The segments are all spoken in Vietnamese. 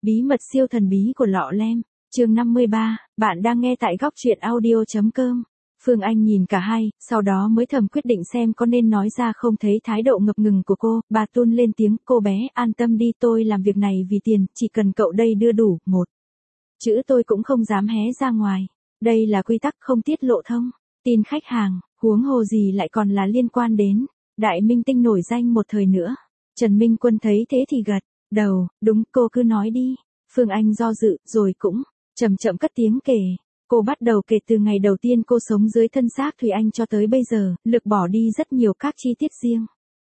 Bí mật siêu thần bí của lọ lem, chương 53, bạn đang nghe tại góc truyện audio.com. Phương Anh nhìn cả hai, sau đó mới thầm quyết định xem có nên nói ra không. Thấy thái độ ngập ngừng của cô, bà Tun lên tiếng, cô bé, an tâm đi, tôi làm việc này vì tiền, chỉ cần cậu đây đưa đủ, một chữ tôi cũng không dám hé ra ngoài. Đây là quy tắc không tiết lộ thông tin khách hàng, huống hồ gì lại còn là liên quan đến đại minh tinh nổi danh một thời nữa. Trần Minh Quân thấy thế thì gật đầu, đúng, cô cứ nói đi. Phương Anh do dự, rồi cũng chậm chậm cất tiếng kể. Cô bắt đầu kể từ ngày đầu tiên cô sống dưới thân xác Thùy Anh cho tới bây giờ, lược bỏ đi rất nhiều các chi tiết riêng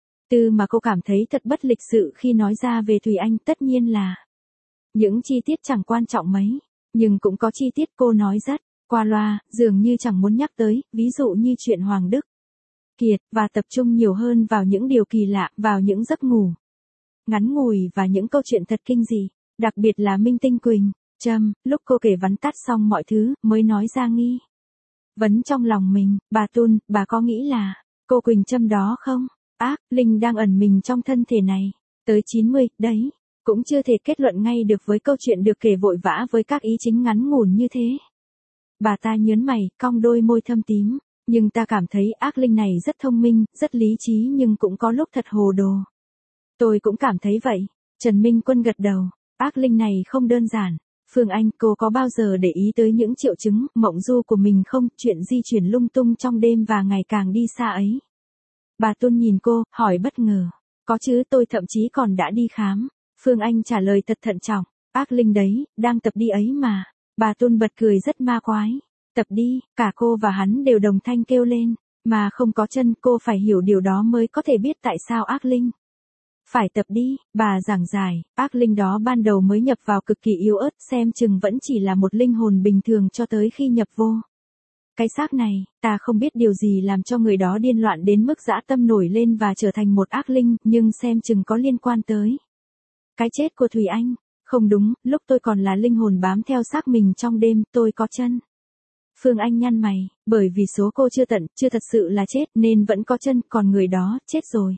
tư mà cô cảm thấy thật bất lịch sự khi nói ra về Thùy Anh. Tất nhiên là những chi tiết chẳng quan trọng mấy, nhưng cũng có chi tiết cô nói rất qua loa, dường như chẳng muốn nhắc tới, ví dụ như chuyện Hoàng Đức Kiệt, và tập trung nhiều hơn vào những điều kỳ lạ, vào những giấc ngủ ngắn ngủi và những câu chuyện thật kinh dị, đặc biệt là Minh Tinh Quỳnh Trâm. Lúc cô kể vắn tắt xong mọi thứ, mới nói ra nghi vấn trong lòng mình. Bà Tun, bà có nghĩ là cô Quỳnh Trâm đó không? Ác linh đang ẩn mình trong thân thể này tới 90, đấy, cũng chưa thể kết luận ngay được với câu chuyện được kể vội vã với các ý chính ngắn ngủn như thế. Bà ta nhớn mày, cong đôi môi thâm tím, nhưng ta cảm thấy ác linh này rất thông minh, rất lý trí, nhưng cũng có lúc thật hồ đồ. Tôi cũng cảm thấy vậy. Trần Minh Quân gật đầu. Ác linh này không đơn giản. Phương Anh, cô có bao giờ để ý tới những triệu chứng mộng du của mình không? Chuyện di chuyển lung tung trong đêm và ngày càng đi xa ấy. Bà Tun nhìn cô, hỏi bất ngờ. Có chứ, tôi thậm chí còn đã đi khám. Phương Anh trả lời thật thận trọng. Ác linh đấy, đang tập đi ấy mà. Bà Tun bật cười rất ma quái. Tập đi, cả cô và hắn đều đồng thanh kêu lên. Mà không có chân, cô phải hiểu điều đó mới có thể biết tại sao ác linh phải tập đi. Bà giảng giải, ác linh đó ban đầu mới nhập vào cực kỳ yếu ớt, xem chừng vẫn chỉ là một linh hồn bình thường cho tới khi nhập vô cái xác này. Ta không biết điều gì làm cho người đó điên loạn đến mức dã tâm nổi lên và trở thành một ác linh, nhưng xem chừng có liên quan tới cái chết của Thùy Anh. Không đúng, lúc tôi còn là linh hồn bám theo xác mình trong đêm, tôi có chân. Phương Anh nhăn mày, bởi vì số cô chưa tận, chưa thật sự là chết, nên vẫn có chân, còn người đó, chết rồi.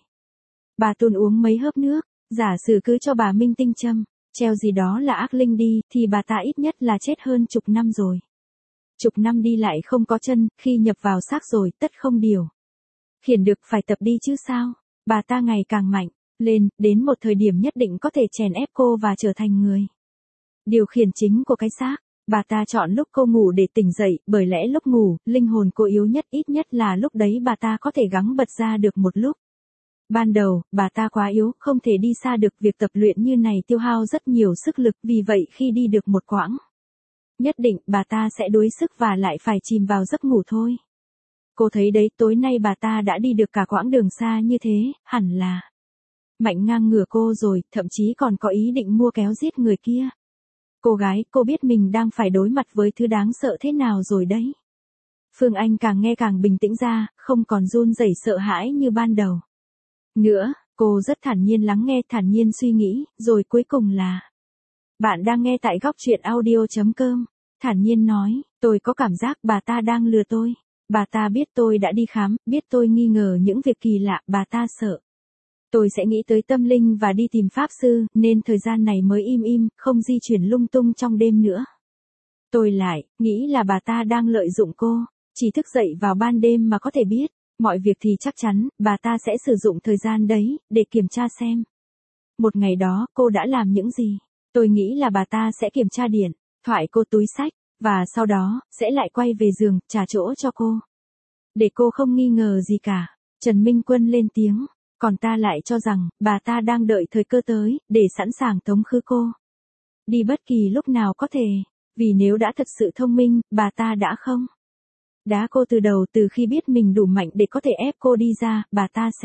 Bà Tun uống mấy hớp nước, giả sử cứ cho bà Minh Tinh Trâm treo gì đó là ác linh đi, thì bà ta ít nhất là chết hơn chục năm rồi. Chục năm đi lại không có chân, khi nhập vào xác rồi, tất không điều khiển được, phải tập đi chứ sao. Bà ta ngày càng mạnh lên, đến một thời điểm nhất định có thể chèn ép cô và trở thành người điều khiển chính của cái xác. Bà ta chọn lúc cô ngủ để tỉnh dậy, bởi lẽ lúc ngủ, linh hồn cô yếu nhất, ít nhất là lúc đấy bà ta có thể gắng bật ra được một lúc. Ban đầu, bà ta quá yếu, không thể đi xa được, việc tập luyện như này tiêu hao rất nhiều sức lực, vì vậy khi đi được một quãng nhất định, bà ta sẽ đuối sức và lại phải chìm vào giấc ngủ thôi. Cô thấy đấy, tối nay bà ta đã đi được cả quãng đường xa như thế, hẳn là mạnh ngang ngửa cô rồi, thậm chí còn có ý định mua kéo giết người kia. Cô gái, cô biết mình đang phải đối mặt với thứ đáng sợ thế nào rồi đấy. Phương Anh càng nghe càng bình tĩnh ra, không còn run rẩy sợ hãi như ban đầu nữa. Cô rất thản nhiên lắng nghe, thản nhiên suy nghĩ, rồi cuối cùng là bạn đang nghe tại góc truyện audio.com. Thản nhiên nói, tôi có cảm giác bà ta đang lừa tôi. Bà ta biết tôi đã đi khám, biết tôi nghi ngờ những việc kỳ lạ, bà ta sợ tôi sẽ nghĩ tới tâm linh và đi tìm pháp sư, nên thời gian này mới im im, không di chuyển lung tung trong đêm nữa. Tôi lại nghĩ là bà ta đang lợi dụng cô, chỉ thức dậy vào ban đêm mà có thể biết mọi việc, thì chắc chắn bà ta sẽ sử dụng thời gian đấy để kiểm tra xem một ngày đó cô đã làm những gì. Tôi nghĩ là bà ta sẽ kiểm tra điện thoại cô, túi xách, và sau đó sẽ lại quay về giường, trả chỗ cho cô, để cô không nghi ngờ gì cả. Trần Minh Quân lên tiếng, còn ta lại cho rằng bà ta đang đợi thời cơ tới để sẵn sàng tống khứ cô đi bất kỳ lúc nào có thể, vì nếu đã thật sự thông minh, bà ta đã không đá cô từ đầu. Từ khi biết mình đủ mạnh để có thể ép cô đi ra, bà ta sẽ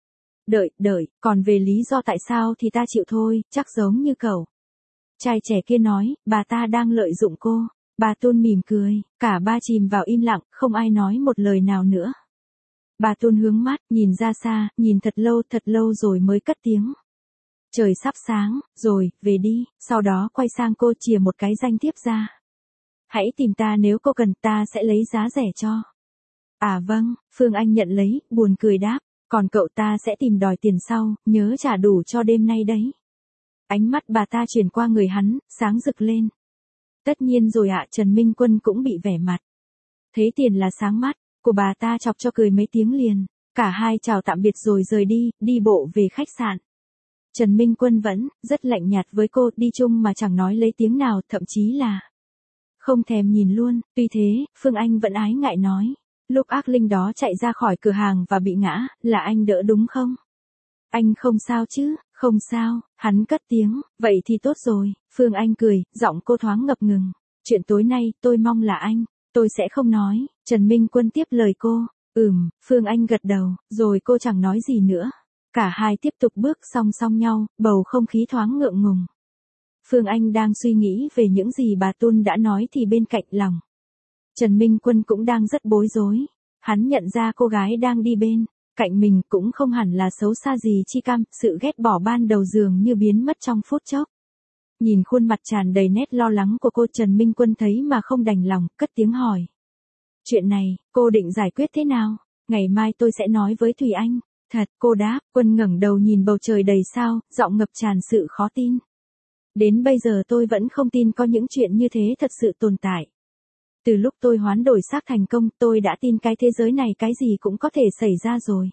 đợi, còn về lý do tại sao thì ta chịu thôi, chắc giống như cậu trai trẻ kia nói, bà ta đang lợi dụng cô. Bà Tun mỉm cười, cả ba chìm vào im lặng, không ai nói một lời nào nữa. Bà Tun hướng mắt, nhìn ra xa, nhìn thật lâu rồi mới cất tiếng. Trời sắp sáng, rồi, về đi. Sau đó quay sang cô, chìa một cái danh thiếp ra. Hãy tìm ta nếu cô cần, ta sẽ lấy giá rẻ cho. À vâng, Phương Anh nhận lấy, buồn cười đáp. Còn cậu, ta sẽ tìm đòi tiền sau, nhớ trả đủ cho đêm nay đấy. Ánh mắt bà ta chuyển qua người hắn, sáng rực lên. Tất nhiên rồi ạ, Trần Minh Quân cũng bị vẻ mặt. Thấy tiền là sáng mắt, của bà ta chọc cho cười mấy tiếng liền. Cả hai chào tạm biệt rồi rời đi, đi bộ về khách sạn. Trần Minh Quân vẫn rất lạnh nhạt với cô, đi chung mà chẳng nói lấy tiếng nào, thậm chí là không thèm nhìn luôn. Tuy thế, Phương Anh vẫn ái ngại nói. Lúc ác linh đó chạy ra khỏi cửa hàng và bị ngã, là anh đỡ đúng không? Anh không sao chứ? Không sao, hắn cất tiếng, vậy thì tốt rồi. Phương Anh cười, giọng cô thoáng ngập ngừng. Chuyện tối nay, tôi mong là anh, tôi sẽ không nói. Trần Minh Quân tiếp lời cô. Phương Anh gật đầu, rồi cô chẳng nói gì nữa. Cả hai tiếp tục bước song song nhau, bầu không khí thoáng ngượng ngùng. Phương Anh đang suy nghĩ về những gì bà Tun đã nói thì bên cạnh lòng Trần Minh Quân cũng đang rất bối rối. Hắn nhận ra cô gái đang đi bên cạnh mình cũng không hẳn là xấu xa gì chi cam, sự ghét bỏ ban đầu dường như biến mất trong phút chốc. Nhìn khuôn mặt tràn đầy nét lo lắng của cô, Trần Minh Quân thấy mà không đành lòng, cất tiếng hỏi. Chuyện này, cô định giải quyết thế nào? Ngày mai tôi sẽ nói với Thùy Anh. Thật, cô đáp. Quân ngẩng đầu nhìn bầu trời đầy sao, giọng ngập tràn sự khó tin. Đến bây giờ tôi vẫn không tin có những chuyện như thế thật sự tồn tại. Từ lúc tôi hoán đổi xác thành công, tôi đã tin cái thế giới này cái gì cũng có thể xảy ra rồi.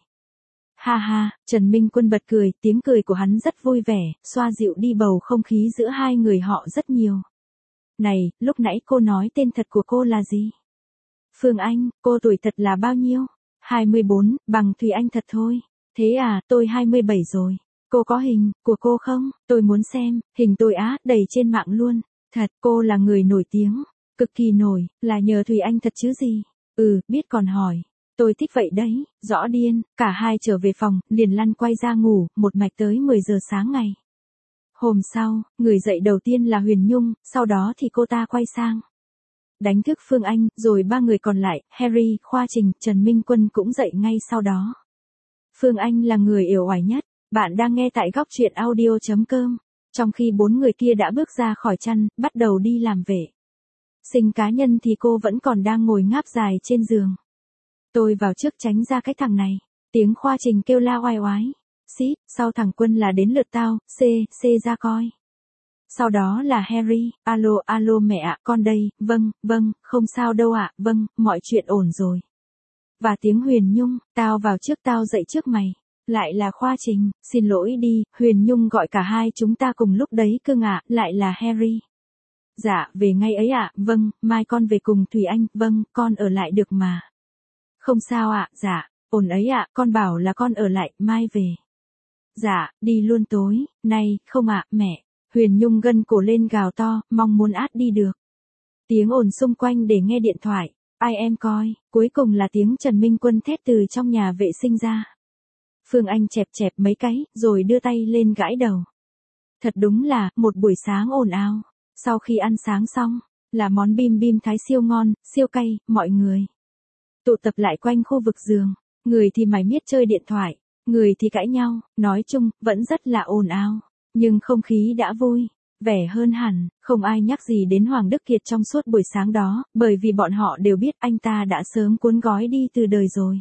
Ha ha, Trần Minh Quân bật cười, tiếng cười của hắn rất vui vẻ, xoa dịu đi bầu không khí giữa hai người họ rất nhiều. Này, lúc nãy cô nói tên thật của cô là gì? Phương Anh, cô tuổi thật là bao nhiêu? 24, bằng Thùy Anh thật thôi. Thế à, tôi 27 rồi. Cô có hình của cô không? Tôi muốn xem. Hình tôi á, đầy trên mạng luôn. Thật, cô là người nổi tiếng. Cực kỳ nổi, là nhờ Thùy Anh thật chứ gì. Biết còn hỏi. Tôi thích vậy đấy, rõ điên. Cả hai trở về phòng, liền lăn quay ra ngủ, một mạch tới 10 giờ sáng ngày. Hôm sau, người dậy đầu tiên là Huyền Nhung, sau đó thì cô ta quay sang đánh thức Phương Anh, rồi ba người còn lại, Harry, Khoa Trình, Trần Minh Quân cũng dậy ngay sau đó. Phương Anh là người uể oải nhất. Bạn đang nghe tại góc truyện audio.com. Trong khi bốn người kia đã bước ra khỏi chăn, bắt đầu đi làm vệ sinh cá nhân thì cô vẫn còn đang ngồi ngáp dài trên giường. Tôi vào trước tránh ra cái thằng này. Tiếng Khoa Trình kêu la oai oái. Xít, sau thằng Quân là đến lượt tao, C ra coi. Sau đó là Harry, alo mẹ ạ, con đây, vâng, không sao đâu ạ, vâng, mọi chuyện ổn rồi. Và tiếng Huyền Nhung, tao vào trước, tao dậy trước mày. Lại là Khoa Trình, xin lỗi đi, Huyền Nhung gọi cả hai chúng ta cùng lúc đấy cưng ạ, lại là Harry. Dạ, về ngay ấy ạ, vâng, mai con về cùng Thùy Anh, vâng, con ở lại được mà. Không sao ạ, dạ, ổn ấy ạ, con bảo là con ở lại, mai về. Dạ, đi luôn tối, này, không ạ, mẹ. Huyền Nhung gân cổ lên gào to, mong muốn át đi được. Tiếng ồn xung quanh để nghe điện thoại, ai em coi, cuối cùng là tiếng Trần Minh Quân thét từ trong nhà vệ sinh ra. Phương Anh chẹp chẹp mấy cái, rồi đưa tay lên gãi đầu. Thật đúng là, một buổi sáng ồn ào. Sau khi ăn sáng xong, là món bim bim Thái siêu ngon, siêu cay, mọi người tụ tập lại quanh khu vực giường. Người thì mải miết chơi điện thoại, người thì cãi nhau, nói chung, vẫn rất là ồn ào. Nhưng không khí đã vui, vẻ hơn hẳn, không ai nhắc gì đến Hoàng Đức Kiệt trong suốt buổi sáng đó, bởi vì bọn họ đều biết anh ta đã sớm cuốn gói đi từ đời rồi.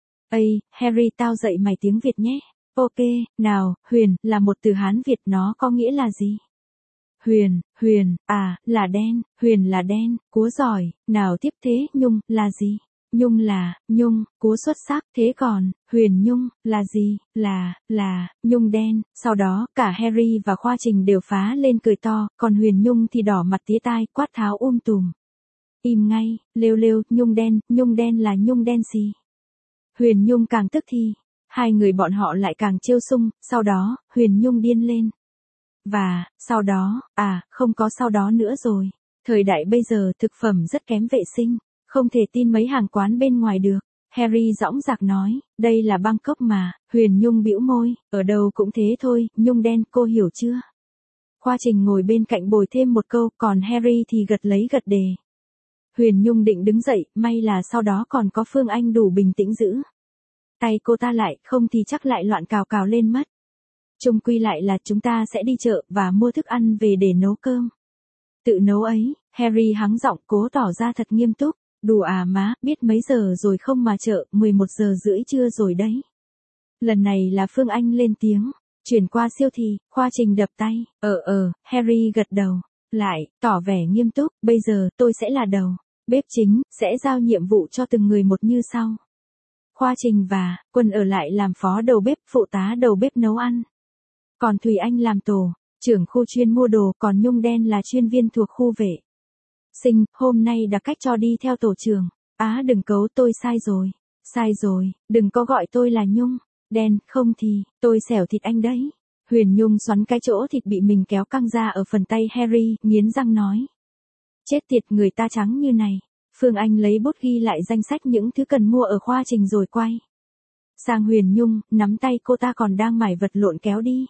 Ây, Harry tao dạy mày tiếng Việt nhé. Ok, nào, Huyền, là một từ Hán Việt, nó có nghĩa là gì? Huyền, là đen, Huyền là đen, cúa giỏi, nào tiếp thế, Nhung, là gì? Nhung là, cúa xuất sắc, thế còn, Huyền Nhung, là gì? Là, Nhung đen, sau đó, cả Harry và Khoa Trình đều phá lên cười to, còn Huyền Nhung thì đỏ mặt tía tai, quát tháo tùm. Im ngay, lêu, Nhung đen là Nhung đen gì? Huyền Nhung càng tức thì, hai người bọn họ lại càng trêu sung, sau đó, Huyền Nhung điên lên. Và, sau đó, không có sau đó nữa rồi. Thời đại bây giờ thực phẩm rất kém vệ sinh, không thể tin mấy hàng quán bên ngoài được. Harry dõng dạc nói, đây là Bangkok mà. Huyền Nhung bĩu môi, ở đâu cũng thế thôi, Nhung đen, cô hiểu chưa? Khoa Trình ngồi bên cạnh bồi thêm một câu, còn Harry thì gật lấy gật đề. Huyền Nhung định đứng dậy, may là sau đó còn có Phương Anh đủ bình tĩnh giữ tay cô ta lại, không thì chắc lại loạn cào lên mất. Chung quy lại là chúng ta sẽ đi chợ và mua thức ăn về để nấu cơm. Tự nấu ấy, Harry hắng giọng cố tỏ ra thật nghiêm túc. Đùa à má, biết mấy giờ rồi không mà chợ, 11 giờ rưỡi trưa rồi đấy. Lần này là Phương Anh lên tiếng. Chuyển qua siêu thị, Khoa Trình đập tay, Harry gật đầu, lại, tỏ vẻ nghiêm túc, bây giờ tôi sẽ là đầu bếp chính, sẽ giao nhiệm vụ cho từng người một như sau. Khoa Trình và Quân ở lại làm phó đầu bếp, phụ tá đầu bếp nấu ăn. Còn Thùy Anh làm tổ trưởng khu chuyên mua đồ, còn Nhung Đen là chuyên viên thuộc khu vệ sinh, hôm nay đặc cách cho đi theo tổ trưởng. Đừng cấu tôi sai rồi, đừng có gọi tôi là Nhung Đen, không thì, tôi xẻo thịt anh đấy. Huyền Nhung xoắn cái chỗ thịt bị mình kéo căng ra ở phần tay Harry, nghiến răng nói. Chết tiệt, người ta trắng như này. Phương Anh lấy bút ghi lại danh sách những thứ cần mua ở Khoa Trình rồi quay sang Huyền Nhung, nắm tay cô ta còn đang mải vật lộn kéo đi.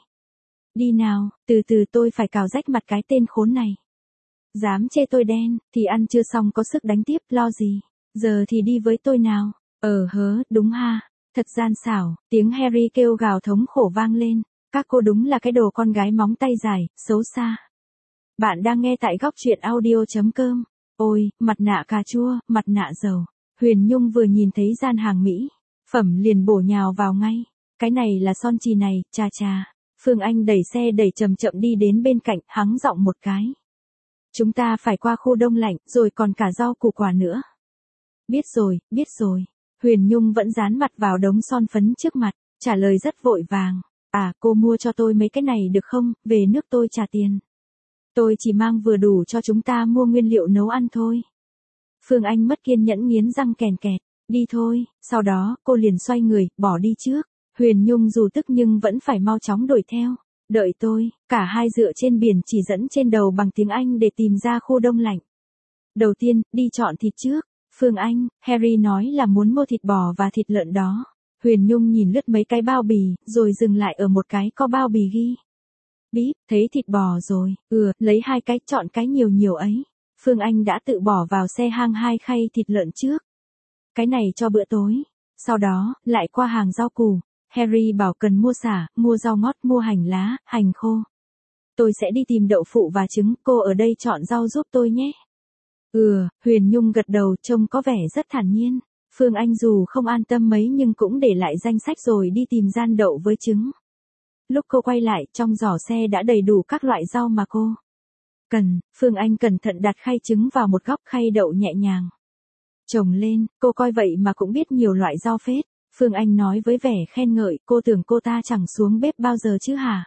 Đi nào, từ từ, tôi phải cào rách mặt cái tên khốn này. Dám chê tôi đen, thì ăn chưa xong có sức đánh tiếp, lo gì. Giờ thì đi với tôi nào. Đúng ha. Thật gian xảo, tiếng Harry kêu gào thống khổ vang lên. Các cô đúng là cái đồ con gái móng tay dài, xấu xa. Bạn đang nghe tại góc truyện audio.com. Ôi, mặt nạ cà chua, mặt nạ dầu. Huyền Nhung vừa nhìn thấy gian hàng mỹ phẩm liền bổ nhào vào ngay. Cái này là son chì này, chà. Phương Anh đẩy xe đẩy chậm chậm đi đến bên cạnh, hắng giọng một cái. Chúng ta phải qua khu đông lạnh, rồi còn cả rau củ quả nữa. Biết rồi. Huyền Nhung vẫn dán mặt vào đống son phấn trước mặt, trả lời rất vội vàng. Cô mua cho tôi mấy cái này được không, về nước tôi trả tiền. Tôi chỉ mang vừa đủ cho chúng ta mua nguyên liệu nấu ăn thôi. Phương Anh mất kiên nhẫn nghiến răng kèn kẹt, đi thôi, sau đó cô liền xoay người, bỏ đi trước. Huyền Nhung dù tức nhưng vẫn phải mau chóng đuổi theo. Đợi tôi, cả hai dựa trên biển chỉ dẫn trên đầu bằng tiếng Anh để tìm ra khu đông lạnh. Đầu tiên, đi chọn thịt trước. Phương Anh, Harry nói là muốn mua thịt bò và thịt lợn đó. Huyền Nhung nhìn lướt mấy cái bao bì, rồi dừng lại ở một cái có bao bì ghi. Bíp, thấy thịt bò rồi, lấy 2 cái, chọn cái nhiều ấy. Phương Anh đã tự bỏ vào xe hang 2 khay thịt lợn trước. Cái này cho bữa tối. Sau đó, lại qua hàng rau củ. Harry bảo cần mua sả, mua rau ngót, mua hành lá, hành khô. Tôi sẽ đi tìm đậu phụ và trứng, cô ở đây chọn rau giúp tôi nhé. Huyền Nhung gật đầu, trông có vẻ rất thản nhiên. Phương Anh dù không an tâm mấy nhưng cũng để lại danh sách rồi đi tìm gian đậu với trứng. Lúc cô quay lại, trong giỏ xe đã đầy đủ các loại rau mà cô cần. Phương Anh cẩn thận đặt khay trứng vào một góc, khay đậu nhẹ nhàng chồng lên, cô coi vậy mà cũng biết nhiều loại rau phết. Phương Anh nói với vẻ khen ngợi, cô tưởng cô ta chẳng xuống bếp bao giờ chứ hả?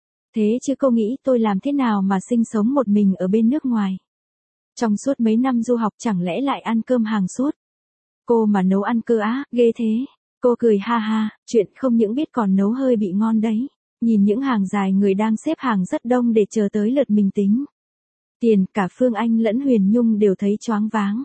Thế chứ cô nghĩ tôi làm thế nào mà sinh sống một mình ở bên nước ngoài? Trong suốt mấy năm du học chẳng lẽ lại ăn cơm hàng suốt? Cô mà nấu ăn cơ á, ghê thế. Cô cười ha, chuyện không những biết còn nấu hơi bị ngon đấy. Nhìn những hàng dài người đang xếp hàng rất đông để chờ tới lượt mình tính tiền, cả Phương Anh lẫn Huyền Nhung đều thấy choáng váng.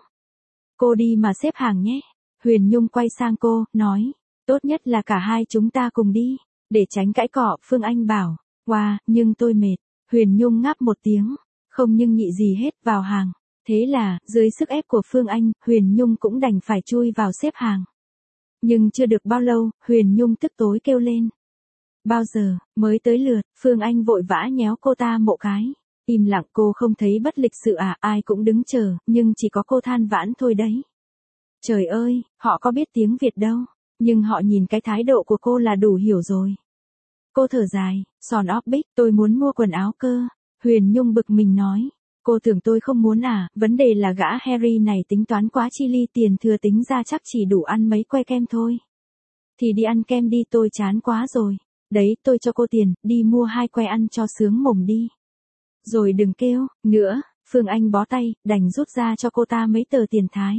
Cô đi mà xếp hàng nhé. Huyền Nhung quay sang cô, nói, tốt nhất là cả hai chúng ta cùng đi, để tránh cãi cọ. Phương Anh bảo, nhưng tôi mệt. Huyền Nhung ngáp một tiếng, không nhưng nhị gì hết, vào hàng. Thế là, dưới sức ép của Phương Anh, Huyền Nhung cũng đành phải chui vào xếp hàng. Nhưng chưa được bao lâu, Huyền Nhung tức tối kêu lên. Bao giờ mới tới lượt? Phương Anh vội vã nhéo cô ta một cái. Im lặng, cô không thấy bất lịch sự à? Ai cũng đứng chờ, nhưng chỉ có cô than vãn thôi đấy. Trời ơi, họ có biết tiếng Việt đâu, nhưng họ nhìn cái thái độ của cô là đủ hiểu rồi. Cô thở dài, son of big, tôi muốn mua quần áo cơ. Huyền Nhung bực mình nói. Cô tưởng tôi không muốn à? Vấn đề là gã Harry này tính toán quá chi ly, tiền thừa tính ra chắc chỉ đủ ăn mấy que kem thôi. Thì đi ăn kem đi, tôi chán quá rồi. Đấy, tôi cho cô tiền, đi mua 2 que ăn cho sướng mồm đi. Rồi đừng kêu nữa. Phương Anh bó tay, đành rút ra cho cô ta mấy tờ tiền Thái.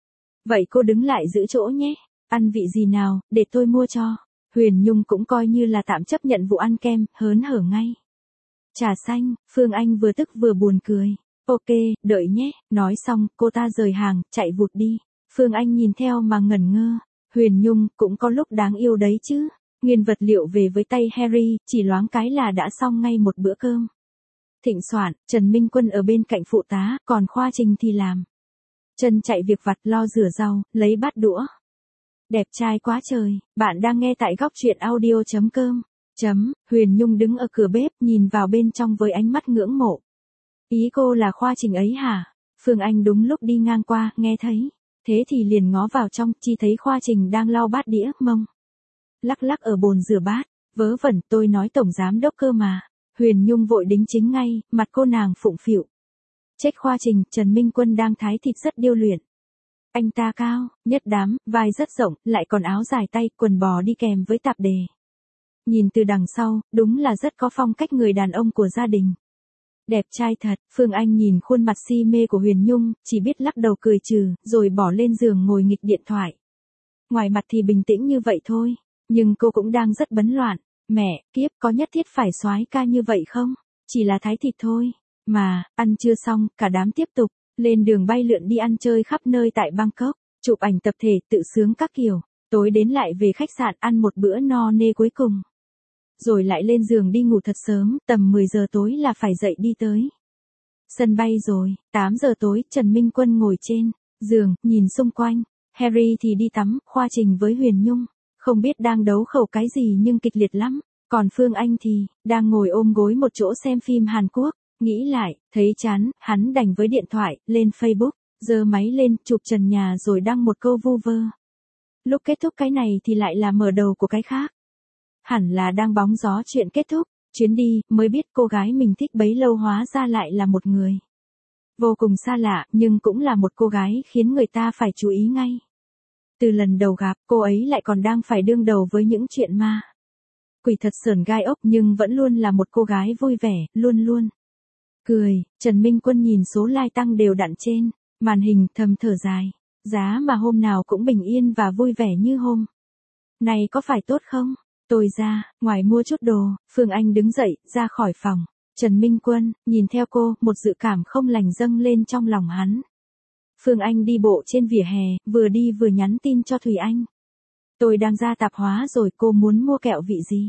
Vậy cô đứng lại giữ chỗ nhé. Ăn vị gì nào, để tôi mua cho. Huyền Nhung cũng coi như là tạm chấp nhận vụ ăn kem, hớn hở ngay. Trà xanh. Phương Anh vừa tức vừa buồn cười. Ok, đợi nhé. Nói xong, cô ta rời hàng, chạy vụt đi. Phương Anh nhìn theo mà ngẩn ngơ. Huyền Nhung cũng có lúc đáng yêu đấy chứ. Nguyên vật liệu về với tay Harry, chỉ loáng cái là đã xong ngay một bữa cơm. Thịnh soạn, Trần Minh Quân ở bên cạnh phụ tá, còn Khoa Trình thì làm chân chạy việc vặt, lo rửa rau, lấy bát đũa. Đẹp trai quá trời. Bạn đang nghe tại góc truyện audio.com. Huyền Nhung đứng ở cửa bếp, nhìn vào bên trong với ánh mắt ngưỡng mộ. Ý cô là Khoa Trình ấy hả? Phương Anh đúng lúc đi ngang qua, nghe thấy. Thế thì liền ngó vào trong, chỉ thấy Khoa Trình đang lau bát đĩa, mông lắc lắc ở bồn rửa bát. Vớ vẩn, tôi nói tổng giám đốc cơ mà. Huyền Nhung vội đính chính ngay, mặt cô nàng phụng phịu. Check khoa trình, Trần Minh Quân đang thái thịt rất điêu luyện. Anh ta cao, nhất đám, vai rất rộng, lại còn áo dài tay, quần bò đi kèm với tạp dề. Nhìn từ đằng sau, đúng là rất có phong cách người đàn ông của gia đình. Đẹp trai thật, Phương Anh nhìn khuôn mặt si mê của Huyền Nhung, chỉ biết lắc đầu cười trừ, rồi bỏ lên giường ngồi nghịch điện thoại. Ngoài mặt thì bình tĩnh như vậy thôi, nhưng cô cũng đang rất bấn loạn. Mẹ, kiếp có nhất thiết phải soái ca như vậy không? Chỉ là thái thịt thôi. Mà, ăn chưa xong, cả đám tiếp tục, lên đường bay lượn đi ăn chơi khắp nơi tại Bangkok, chụp ảnh tập thể tự sướng các kiểu, tối đến lại về khách sạn ăn một bữa no nê cuối cùng. Rồi lại lên giường đi ngủ thật sớm, tầm 10 giờ tối là phải dậy đi tới sân bay rồi. 8 giờ tối, Trần Minh Quân ngồi trên giường, nhìn xung quanh. Harry thì đi tắm, khoa trình với Huyền Nhung. Không biết đang đấu khẩu cái gì nhưng kịch liệt lắm. Còn Phương Anh thì, đang ngồi ôm gối một chỗ xem phim Hàn Quốc. Nghĩ lại, thấy chán, hắn đành với điện thoại, lên Facebook, giơ máy lên, chụp trần nhà rồi đăng một câu vu vơ. Lúc kết thúc cái này thì lại là mở đầu của cái khác. Hẳn là đang bóng gió chuyện kết thúc, chuyến đi, mới biết cô gái mình thích bấy lâu hóa ra lại là một người vô cùng xa lạ, nhưng cũng là một cô gái khiến người ta phải chú ý ngay. Từ lần đầu gặp, cô ấy lại còn đang phải đương đầu với những chuyện ma quỷ thật sởn gai ốc, nhưng vẫn luôn là một cô gái vui vẻ, luôn luôn cười. Trần Minh Quân nhìn số like tăng đều đặn trên màn hình, thầm thở dài. Giá mà hôm nào cũng bình yên và vui vẻ như hôm này có phải tốt không? Tôi ra, ngoài mua chút đồ, Phương Anh đứng dậy, ra khỏi phòng. Trần Minh Quân, nhìn theo cô, một dự cảm không lành dâng lên trong lòng hắn. Phương Anh đi bộ trên vỉa hè, vừa đi vừa nhắn tin cho Thùy Anh. Tôi đang ra tạp hóa rồi, cô muốn mua kẹo vị gì?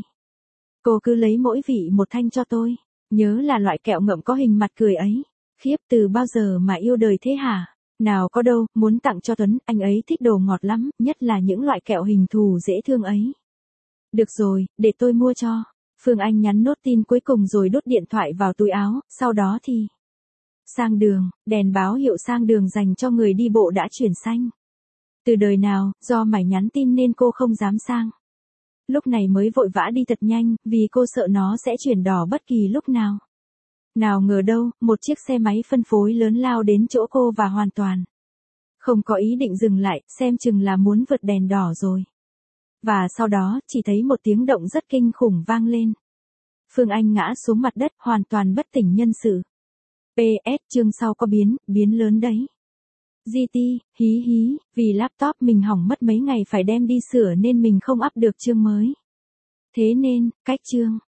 Cô cứ lấy mỗi vị một thanh cho tôi. Nhớ là loại kẹo ngậm có hình mặt cười ấy. Khiếp, từ bao giờ mà yêu đời thế hả? Nào có đâu, muốn tặng cho Tuấn, anh ấy thích đồ ngọt lắm, nhất là những loại kẹo hình thù dễ thương ấy. Được rồi, để tôi mua cho. Phương Anh nhắn nốt tin cuối cùng rồi đút điện thoại vào túi áo, sau đó thì sang đường, đèn báo hiệu sang đường dành cho người đi bộ đã chuyển xanh. Từ đời nào, do mải nhắn tin nên cô không dám sang. Lúc này mới vội vã đi thật nhanh, vì cô sợ nó sẽ chuyển đỏ bất kỳ lúc nào. Nào ngờ đâu, một chiếc xe máy phân phối lớn lao đến chỗ cô và hoàn toàn không có ý định dừng lại, xem chừng là muốn vượt đèn đỏ rồi. Và sau đó, chỉ thấy một tiếng động rất kinh khủng vang lên. Phương Anh ngã xuống mặt đất, hoàn toàn bất tỉnh nhân sự. PS, chương sau có biến lớn đấy. GT, hí hí, vì laptop mình hỏng mất mấy ngày phải đem đi sửa nên mình không up được chương mới. Thế nên, cách chương.